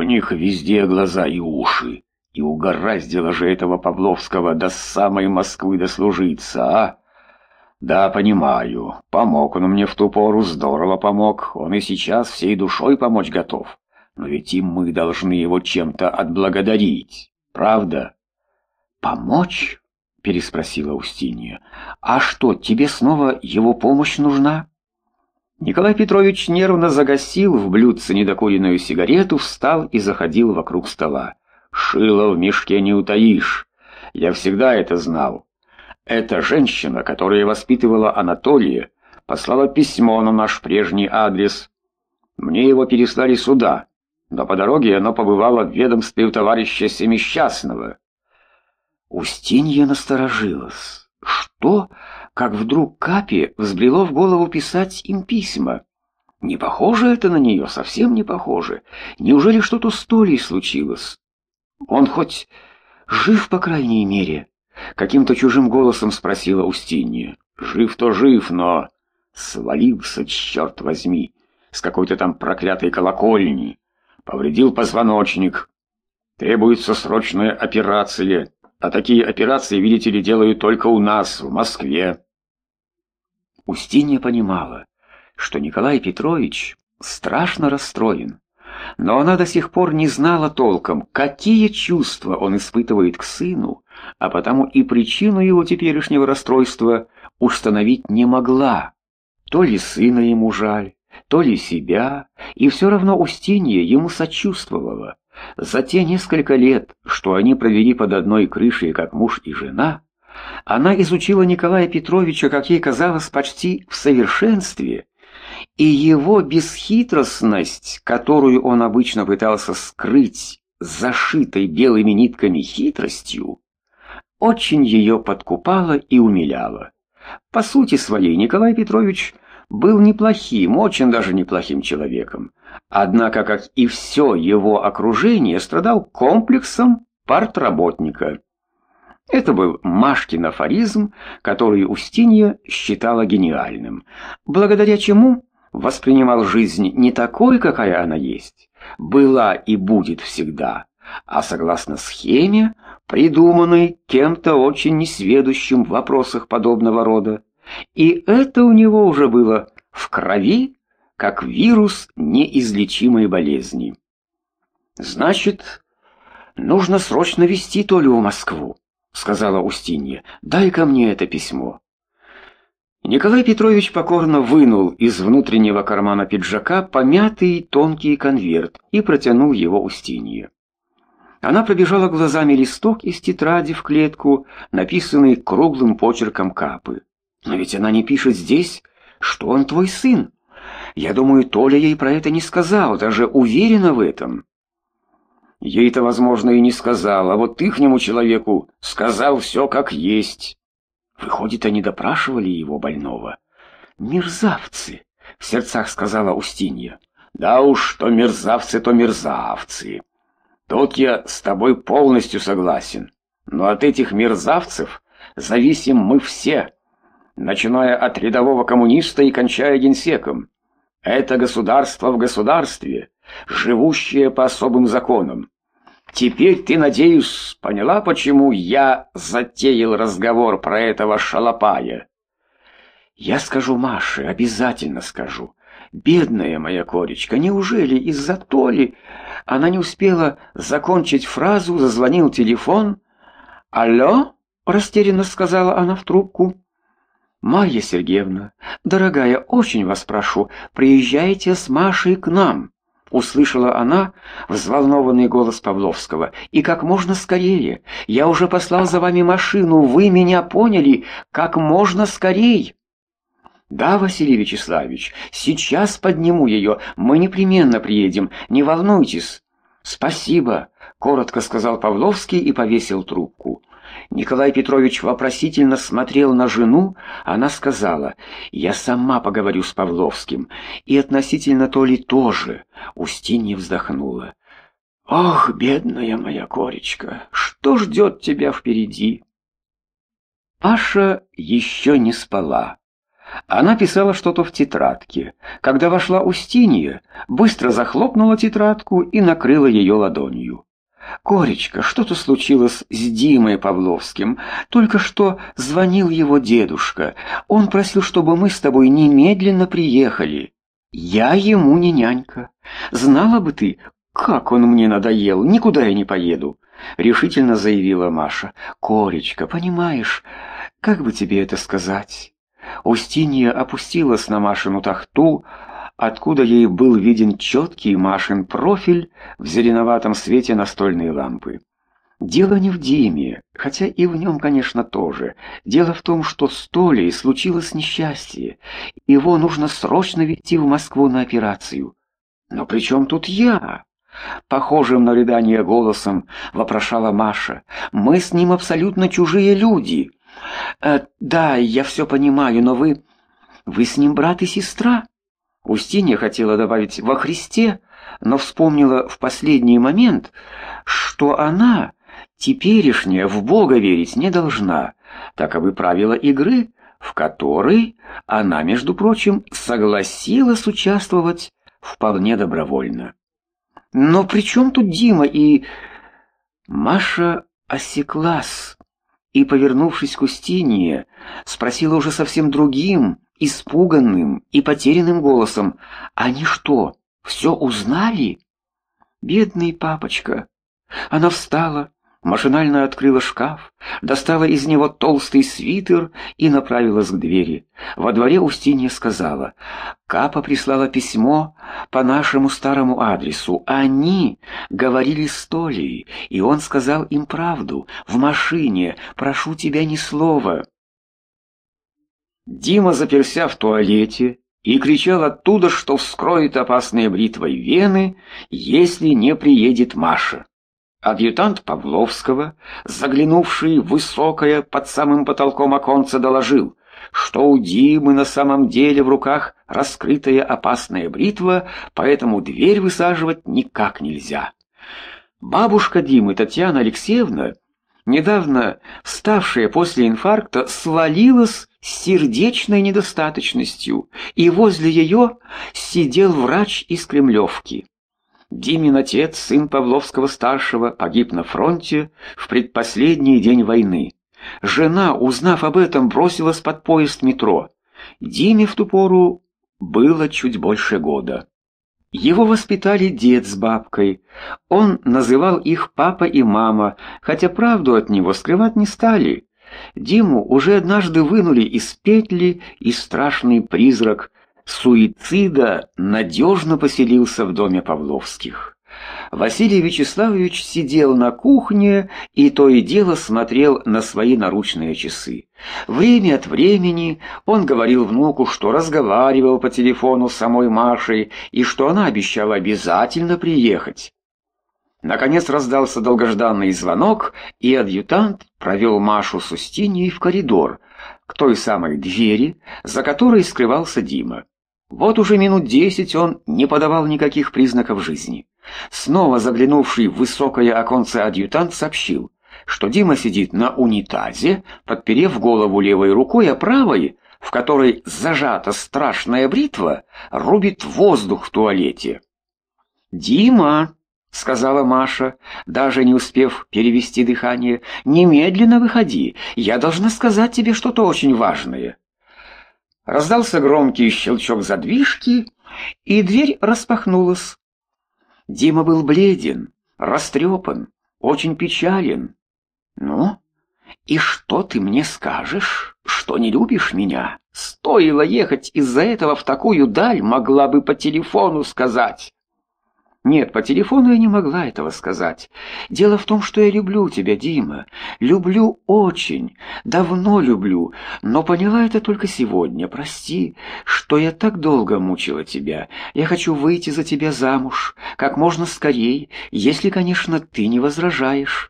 У них везде глаза и уши. И угораздило же этого Павловского до самой Москвы дослужиться, а? Да, понимаю. Помог он мне в ту пору, здорово помог. Он и сейчас всей душой помочь готов. Но ведь и мы должны его чем-то отблагодарить. Правда? Помочь? Переспросила Устинья. А что, тебе снова его помощь нужна? Николай Петрович нервно загасил в блюдце недокуренную сигарету, встал и заходил вокруг стола. «Шило в мешке не утаишь. Я всегда это знал. Эта женщина, которая воспитывала Анатолия, послала письмо на наш прежний адрес. Мне его переслали сюда, но по дороге оно побывало в ведомстве у товарища Семисчастного». Устинья насторожилась. Что? Как вдруг Капе взбрело в голову писать им письма? Не похоже это на нее, совсем не похоже. Неужели что-то с Толей случилось? Он хоть жив, по крайней мере? Каким-то чужим голосом спросила Устинья. Жив-то жив, но свалился, черт возьми, с какой-то там проклятой колокольни. Повредил позвоночник. Требуется срочная операция. А такие операции, видите ли, делают только у нас, в Москве. Устинья понимала, что Николай Петрович страшно расстроен, но она до сих пор не знала толком, какие чувства он испытывает к сыну, а потому и причину его теперешнего расстройства установить не могла. То ли сына ему жаль, то ли себя, и все равно Устинья ему сочувствовала. За те несколько лет, что они провели под одной крышей, как муж и жена, она изучила Николая Петровича, как ей казалось, почти в совершенстве, и его бесхитростность, которую он обычно пытался скрыть зашитой белыми нитками хитростью, очень ее подкупала и умиляла. По сути своей Николай Петрович был неплохим, очень даже неплохим человеком, однако, как и все его окружение, страдал комплексом партработника. Это был Машкин афоризм, который Устинья считала гениальным, благодаря чему воспринимал жизнь не такой, какая она есть, была и будет всегда, а согласно схеме, придуманной кем-то очень несведущим в вопросах подобного рода. И это у него уже было в крови, как вирус неизлечимой болезни. «Значит, нужно срочно везти Толю в Москву», — сказала Устинья. «Дай-ка мне это письмо». Николай Петрович покорно вынул из внутреннего кармана пиджака помятый тонкий конверт и протянул его Устинье. Она пробежала глазами листок из тетради в клетку, написанный круглым почерком Капы. «Но ведь она не пишет здесь, что он твой сын. Я думаю, Толя ей про это не сказал, даже уверена в этом». Ей-то, возможно, и не сказал, а вот ихнему человеку сказал все как есть. Выходит, они допрашивали его, больного. «Мерзавцы!» — в сердцах сказала Устинья. «Да уж, то мерзавцы, то мерзавцы. Тут я с тобой полностью согласен. Но от этих мерзавцев зависим мы все, начиная от рядового коммуниста и кончая генсеком. Это государство в государстве, живущее по особым законам. Теперь ты, надеюсь, поняла, почему я затеял разговор про этого шалопая?» «Я скажу Маше, обязательно скажу. Бедная моя Коречка, неужели из-за Толи?» Она не успела закончить фразу, зазвонил телефон. «Алло?» — растерянно сказала она в трубку. «Марья Сергеевна, дорогая, очень вас прошу, приезжайте с Машей к нам», — услышала она взволнованный голос Павловского. «И как можно скорее. Я уже послал за вами машину, вы меня поняли? Как можно скорей». «Да, Василий Вячеславович, сейчас подниму ее, мы непременно приедем, не волнуйтесь». «Спасибо», — коротко сказал Павловский и повесил трубку. Николай Петрович вопросительно смотрел на жену, она сказала: «Я сама поговорю с Павловским, и относительно Толи тоже». Устинья вздохнула. «Ох, бедная моя Коречка, что ждет тебя впереди?» Паша еще не спала. Она писала что-то в тетрадке. Когда вошла Устинья, быстро захлопнула тетрадку и накрыла ее ладонью. «Коречка, что-то случилось с Димой Павловским. Только что звонил его дедушка. Он просил, чтобы мы с тобой немедленно приехали. Я ему не нянька. Знала бы ты, как он мне надоел. Никуда я не поеду», — решительно заявила Маша. «Коречка, понимаешь, как бы тебе это сказать?» Устинья опустилась на Машину тахту, откуда ей был виден четкий Машин профиль в зеленоватом свете настольной лампы. Дело не в Диме, хотя и в нем, конечно, тоже. Дело в том, что с Толей случилось несчастье. Его нужно срочно везти в Москву на операцию. «Но при чем тут я?» Похожим на рыдание голосом вопрошала Маша. «Мы с ним абсолютно чужие люди». «Да, я все понимаю, но вы с ним брат и сестра?» Устинья хотела добавить «во Христе», но вспомнила в последний момент, что она, теперешняя, в Бога верить не должна. Таковы правила игры, в которой она, между прочим, согласилась участвовать вполне добровольно. «Но при чем тут Дима и...» Маша осеклась и, повернувшись к Устинье, спросила уже совсем другим, испуганным и потерянным голосом: «Они что, все узнали?» «Бедный папочка!» Она встала, машинально открыла шкаф, достала из него толстый свитер и направилась к двери. Во дворе Устинья сказала: «Капа прислала письмо по нашему старому адресу. Они говорили с Толей, и он сказал им правду. В машине. Прошу тебя, ни слова». Дима заперся в туалете и кричал оттуда, что вскроет опасной бритвой вены, если не приедет Маша. Адъютант Павловского, заглянувший в высокое под самым потолком оконце, доложил, что у Димы на самом деле в руках раскрытая опасная бритва, поэтому дверь высаживать никак нельзя. Бабушка Димы, Татьяна Алексеевна, недавно вставшая после инфаркта, свалилась с сердечной недостаточностью, и возле ее сидел врач из Кремлевки. Димин отец, сын Павловского-старшего, погиб на фронте в предпоследний день войны. Жена, узнав об этом, бросилась под поезд метро. Диме в ту пору было чуть больше года. Его воспитали дед с бабкой. Он называл их папа и мама, хотя правду от него скрывать не стали. Диму уже однажды вынули из петли, и страшный призрак суицида надежно поселился в доме Павловских. Василий Вячеславович сидел на кухне и то и дело смотрел на свои наручные часы. Время от времени он говорил внуку, что разговаривал по телефону с самой Машей и что она обещала обязательно приехать. Наконец раздался долгожданный звонок, и адъютант провел Машу с Устиньей в коридор, к той самой двери, за которой скрывался Дима. Вот уже минут 10 он не подавал никаких признаков жизни. Снова заглянувший в высокое оконце адъютант сообщил, что Дима сидит на унитазе, подперев голову левой рукой, а правой, в которой зажата страшная бритва, рубит воздух в туалете. «Дима», — сказала Маша, даже не успев перевести дыхание, — «немедленно выходи, я должна сказать тебе что-то очень важное». Раздался громкий щелчок задвижки, и дверь распахнулась. Дима был бледен, растрепан, очень печален. «Ну, и что ты мне скажешь? Что не любишь меня? Стоило ехать из-за этого в такую даль, могла бы по телефону сказать». «Нет, по телефону я не могла этого сказать. Дело в том, что я люблю тебя, Дима. Люблю очень, давно люблю, но поняла это только сегодня. Прости, что я так долго мучила тебя. Я хочу выйти за тебя замуж как можно скорей, если, конечно, ты не возражаешь».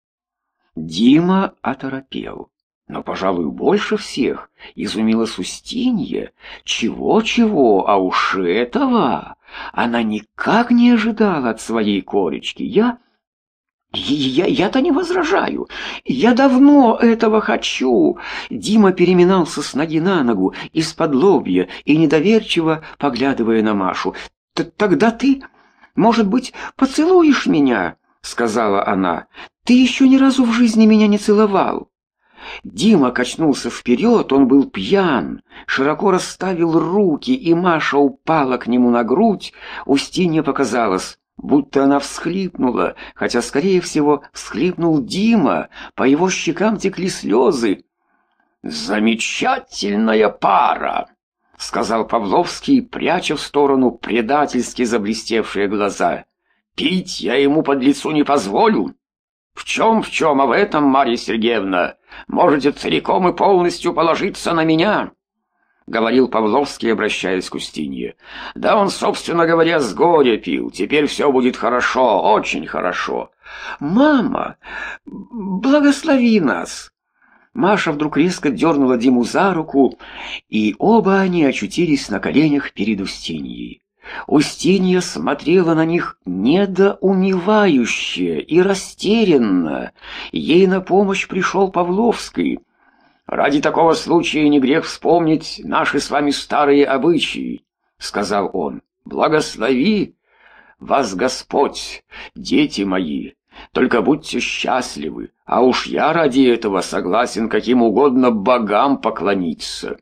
Дима оторопел. Но, пожалуй, больше всех изумилась Устинья. Чего-чего, а уж этого она никак не ожидала от своей коречки. Я-то не возражаю. Я давно этого хочу. Дима переминался с ноги на ногу, из-под лобья и недоверчиво поглядывая на Машу. «Тогда ты, может быть, поцелуешь меня?» — сказала она. «Ты еще ни разу в жизни меня не целовал». Дима качнулся вперед, он был пьян, широко расставил руки, и Маша упала к нему на грудь. Устинье показалось, будто она всхлипнула, хотя, скорее всего, всхлипнул Дима, по его щекам текли слезы. «Замечательная пара!» — сказал Павловский, пряча в сторону предательски заблестевшие глаза. «Пить я ему под лицу не позволю». В чем, а в этом, Марья Сергеевна, можете целиком и полностью положиться на меня», — говорил Павловский, обращаясь к Устинье. «Да он, собственно говоря, с горя пил. Теперь все будет хорошо, очень хорошо». «Мама, благослови нас!» Маша вдруг резко дернула Диму за руку, и оба они очутились на коленях перед Устиньей. Устинья смотрела на них недоумевающе и растерянно. Ей на помощь пришел Павловский. «Ради такого случая не грех вспомнить наши с вами старые обычаи», — сказал он. «Благослови вас Господь, дети мои, только будьте счастливы, а уж я ради этого согласен каким угодно богам поклониться».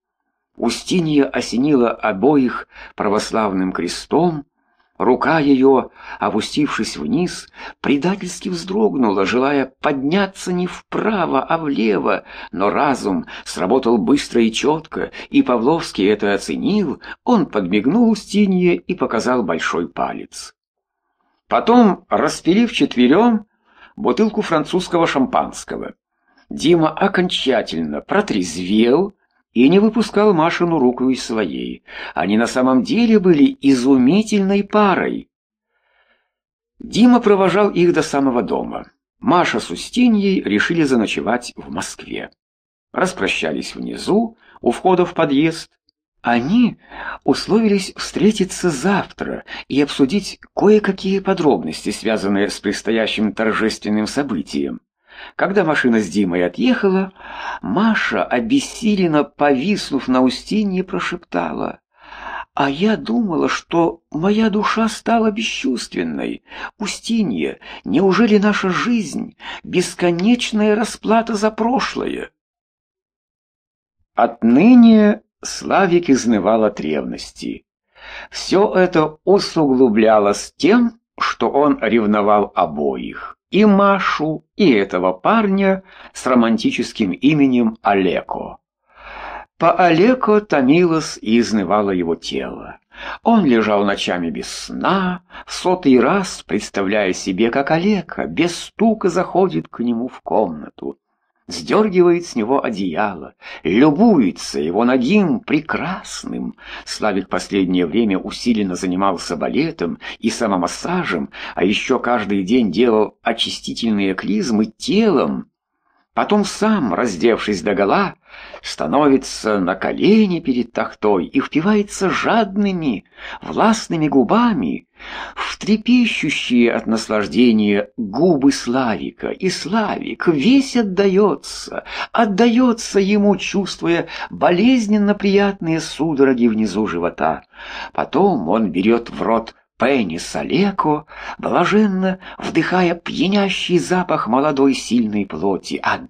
Устинья осенила обоих православным крестом, рука ее, опустившись вниз, предательски вздрогнула, желая подняться не вправо, а влево, но разум сработал быстро и четко, и Павловский это оценил. Он подмигнул Устинье и показал большой палец. Потом распили вчетвером бутылку французского шампанского. Дима окончательно протрезвел и не выпускал Машину руку из своей. Они на самом деле были изумительной парой. Дима провожал их до самого дома. Маша с Устиньей решили заночевать в Москве. Распрощались внизу, у входа в подъезд. Они условились встретиться завтра и обсудить кое-какие подробности, связанные с предстоящим торжественным событием. Когда машина с Димой отъехала, Маша, обессиленно повиснув на Устинье, прошептала: «А я думала, что моя душа стала бесчувственной. Устинья, неужели наша жизнь — бесконечная расплата за прошлое?» Отныне Славик изнывал от ревности. Все это усугублялось тем, что он ревновал обоих. И Машу, и этого парня с романтическим именем Олеко. По Олеко томилось и изнывало его тело. Он лежал ночами без сна, в сотый раз представляя себе, как Олеко без стука заходит к нему в комнату, сдергивает с него одеяло, любуется его нагим прекрасным. Славик последнее время усиленно занимался балетом и самомассажем, а еще каждый день делал очистительные клизмы телом. Потом сам, раздевшись догола, становится на колени перед тахтой и впивается жадными, властными губами в трепещущие от наслаждения губы Славика, и Славик весь отдается ему, чувствуя болезненно приятные судороги внизу живота. Потом он берет в рот пенис Олеко, блаженно вдыхая пьянящий запах молодой сильной плоти. А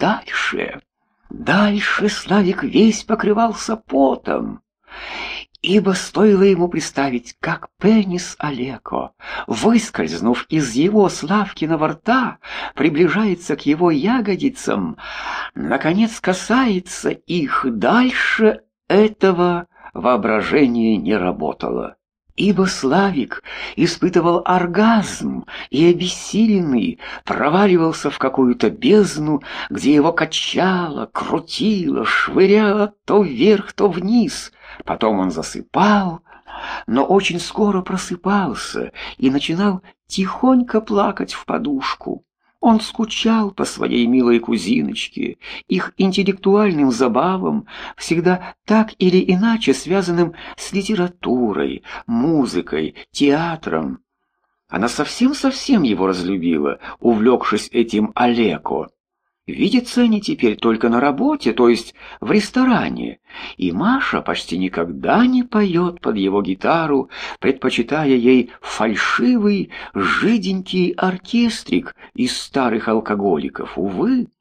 дальше Славик весь покрывался потом, ибо стоило ему представить, как пенис Олеко, выскользнув из его Славкиного рта, приближается к его ягодицам, наконец касается их. Дальше этого воображение не работало, ибо Славик испытывал оргазм и, обессиленный, проваливался в какую-то бездну, где его качало, крутило, швыряло то вверх, то вниз. Потом он засыпал, но очень скоро просыпался и начинал тихонько плакать в подушку. Он скучал по своей милой кузиночке, их интеллектуальным забавам, всегда так или иначе связанным с литературой, музыкой, театром. Она совсем-совсем его разлюбила, увлекшись этим Олеко. Видятся они теперь только на работе, то есть в ресторане, и Маша почти никогда не поет под его гитару, предпочитая ей фальшивый, жиденький оркестрик из старых алкоголиков. Увы.